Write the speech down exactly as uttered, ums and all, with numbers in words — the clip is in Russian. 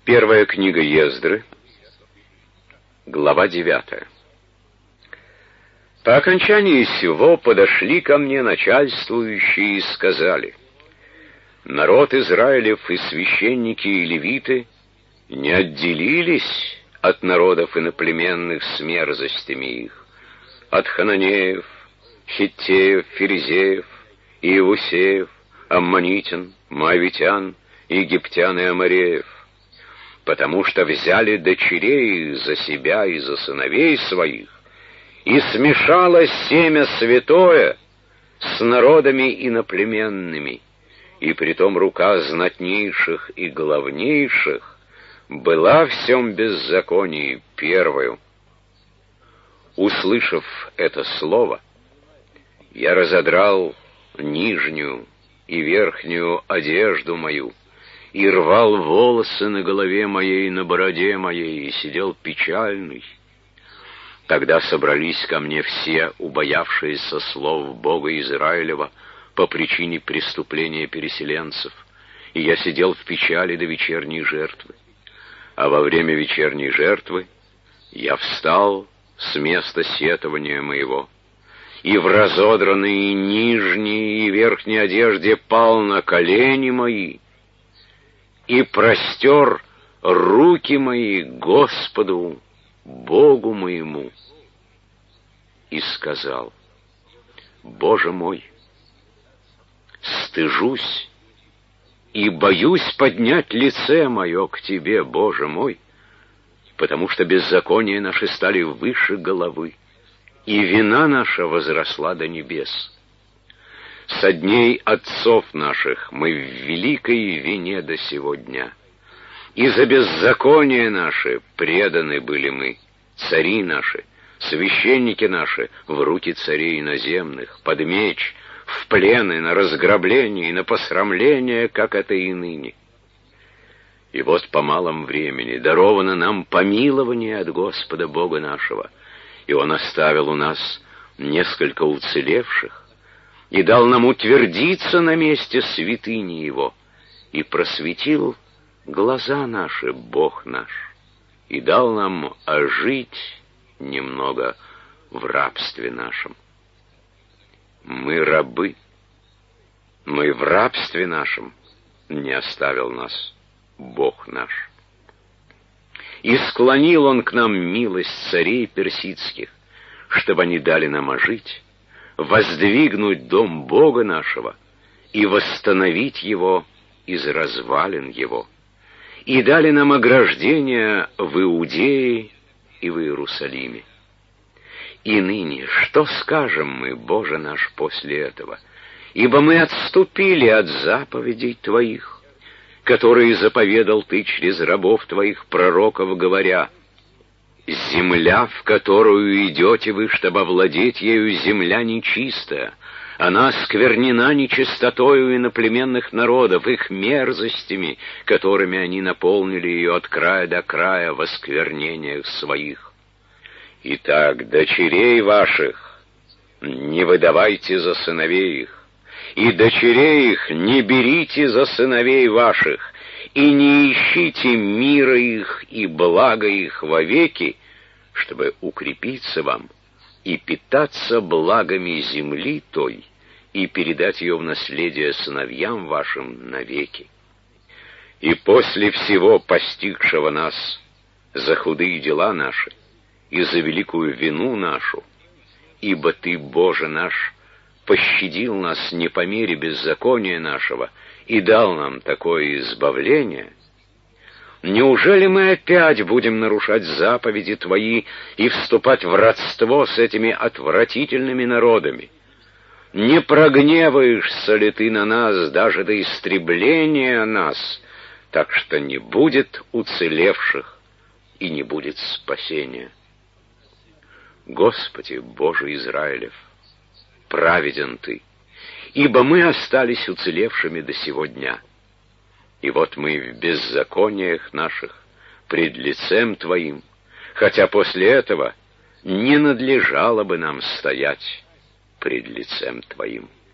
Первая книга Ездры, глава девятая. По окончании сего подошли ко мне начальствующие и сказали: народ Израилев и священники и левиты не отделились от народов иноплеменных с мерзостями их, от хананеев, хиттеев, ферезеев, иевусеев, аммонитян, моавитян, египтян и амореев, потому что взяли дочерей их за себя и за сыновей своих, и смешалось семя святое с народами иноплеменными, и притом рука знатнейших и главнейших была в всем беззаконии первою. Услышав это слово, я разодрал нижнюю и верхнюю одежду мою, и рвал волосы на голове моей, на бороде моей, и сидел печальный. Тогда собрались ко мне все, убоявшиеся слов Бога Израилева по причине преступления переселенцев, и я сидел в печали до вечерней жертвы. А во время вечерней жертвы я встал с места сетования моего, и в разодранной нижней и верхней одежде пал на колени мои, и простер руки мои Господу, Богу моему, и сказал: Боже мой, стыжусь и боюсь поднять лице мое к Тебе, Боже мой, потому что беззакония наши стали выше головы, и вина наша возросла до небес. Со дней отцов наших мы в великой вине до сего дня, и за беззаконие наши преданы были мы, цари наши, священники наши, в руки царей иноземных, под меч, в плены, на разграбление и на посрамление, как это и ныне. И вот по малом времени даровано нам помилование от Господа Бога нашего, и Он оставил у нас несколько уцелевших, и дал нам утвердиться на месте святыни Его, и просветил глаза наши Бог наш, и дал нам ожить немного в рабстве нашем. Мы рабы, но и в рабстве нашем не оставил нас Бог наш. И склонил Он к нам милость царей персидских, чтобы они дали нам ожить, воздвигнуть дом Бога нашего и восстановить его из развалин его, и дали нам ограждение в Иудее и в Иерусалиме. И ныне что скажем мы, Боже наш, после этого? Ибо мы отступили от заповедей Твоих, которые заповедал Ты через рабов Твоих пророков, говоря: земля, в которую идете вы, чтобы овладеть ею, земля нечистая, она осквернена нечистотою иноплеменных народов, их мерзостями, которыми они наполнили ее от края до края в осквернениях своих. Итак, дочерей ваших не выдавайте за сыновей их, и дочерей их не берите за сыновей ваших, и не ищите мира их и блага их вовеки, чтобы укрепиться вам и питаться благами земли той, и передать ее в наследие сыновьям вашим навеки. И после всего постигшего нас за худые дела наши и за великую вину нашу, ибо Ты, Боже наш, пощадил нас не по мере беззакония нашего и дал нам такое избавление, неужели мы опять будем нарушать заповеди Твои и вступать в родство с этими отвратительными народами? Не прогневаешься ли Ты на нас даже до истребления нас, так что не будет уцелевших и не будет спасения? Господи, Боже Израилев, праведен Ты, ибо мы остались уцелевшими до сего дня. И вот мы в беззакониях наших пред лицем Твоим, хотя после этого не надлежало бы нам стоять пред лицем Твоим.